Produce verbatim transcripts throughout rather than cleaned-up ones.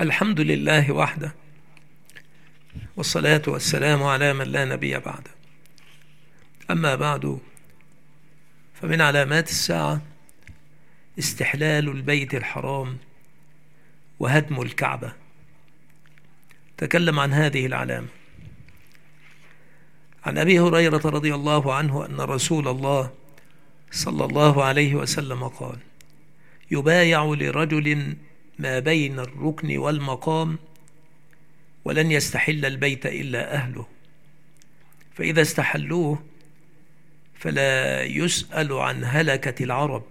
الحمد لله وحده، والصلاة والسلام على من لا نبي بعده. أما بعد، فمن علامات الساعة استحلال البيت الحرام وهدم الكعبة. تكلم عن هذه العلامة عن أبي هريرة رضي الله عنه أن رسول الله صلى الله عليه وسلم قال: يبايع لرجل ما بين الركن والمقام ولن يستحل البيت إلا أهله، فإذا استحلوه فلا يسأل عن هلكة العرب،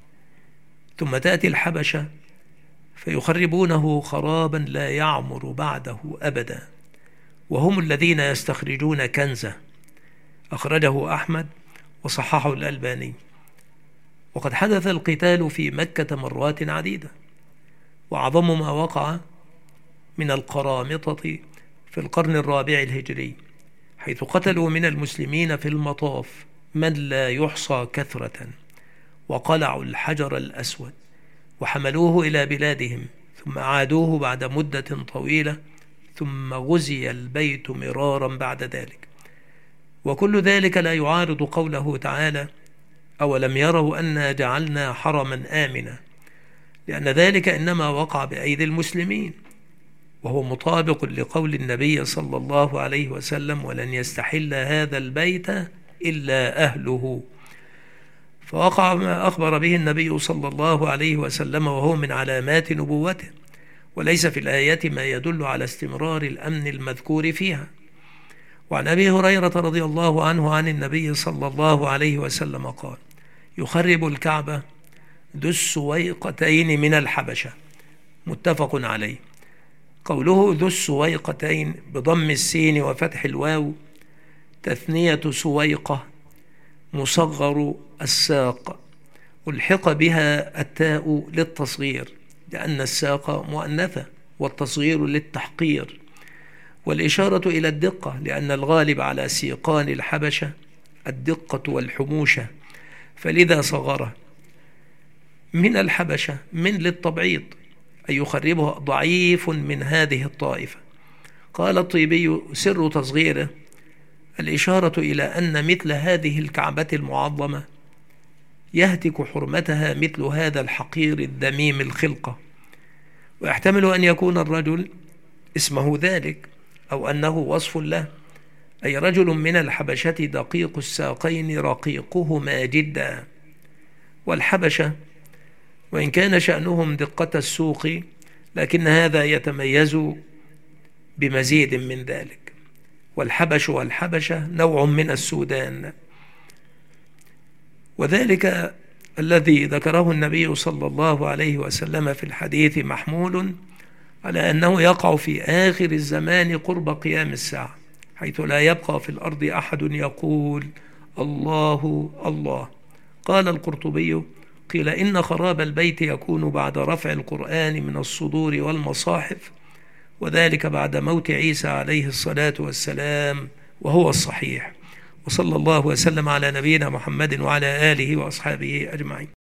ثم تأتي الحبشة فيخربونه خرابا لا يعمر بعده أبدا، وهم الذين يستخرجون كنزه. أخرجه أحمد وصححه الألباني. وقد حدث القتال في مكة مرات عديدة، وأعظم ما وقع من القرامطة في القرن الرابع الهجري، حيث قتلوا من المسلمين في المطاف من لا يحصى كثرة، وقلعوا الحجر الأسود وحملوه إلى بلادهم، ثم عادوه بعد مدة طويلة، ثم غزي البيت مرارا بعد ذلك. وكل ذلك لا يعارض قوله تعالى: أولم يروا أنا جعلنا حرما آمنا، لأن ذلك إنما وقع بأيدي المسلمين، وهو مطابق لقول النبي صلى الله عليه وسلم: ولن يستحل هذا البيت إلا أهله. فوقع ما أخبر به النبي صلى الله عليه وسلم، وهو من علامات نبوته، وليس في الآية ما يدل على استمرار الأمن المذكور فيها. وعن أبي هريرة رضي الله عنه عن النبي صلى الله عليه وسلم قال: يخرب الكعبة ذو السويقتين من الحبشة. متفق عليه. قوله ذو السويقتين بضم السين وفتح الواو تثنية سويقة مصغر الساق، ألحق بها التاء للتصغير، لأن الساق مؤنثة والتصغير للتحقير، والإشارة إلى الدقة، لأن الغالب على سيقان الحبشة الدقة والحموشة، فلذا صغره. من الحبشة من للتبعيض، أي يخربها ضعيف من هذه الطائفة. قال الطيبي: سر تصغيره الإشارة إلى أن مثل هذه الكعبة المعظمة يهتك حرمتها مثل هذا الحقير الذميم الخلقة. ويحتمل أن يكون الرجل اسمه ذلك، أو أنه وصف له، أي رجل من الحبشة دقيق الساقين رقيقهما جدا. والحبشة وإن كان شأنهم دقة السوق، لكن هذا يتميز بمزيد من ذلك. والحبش والحبشة نوع من السودان، وذلك الذي ذكره النبي صلى الله عليه وسلم في الحديث محمول على أنه يقع في آخر الزمان قرب قيام الساعة، حيث لا يبقى في الأرض أحد يقول الله الله. قال القرطبي: قيل إن خراب البيت يكون بعد رفع القرآن من الصدور والمصاحف، وذلك بعد موت عيسى عليه الصلاة والسلام، وهو الصحيح. وصلى الله وسلم على نبينا محمد وعلى آله وأصحابه أجمعين.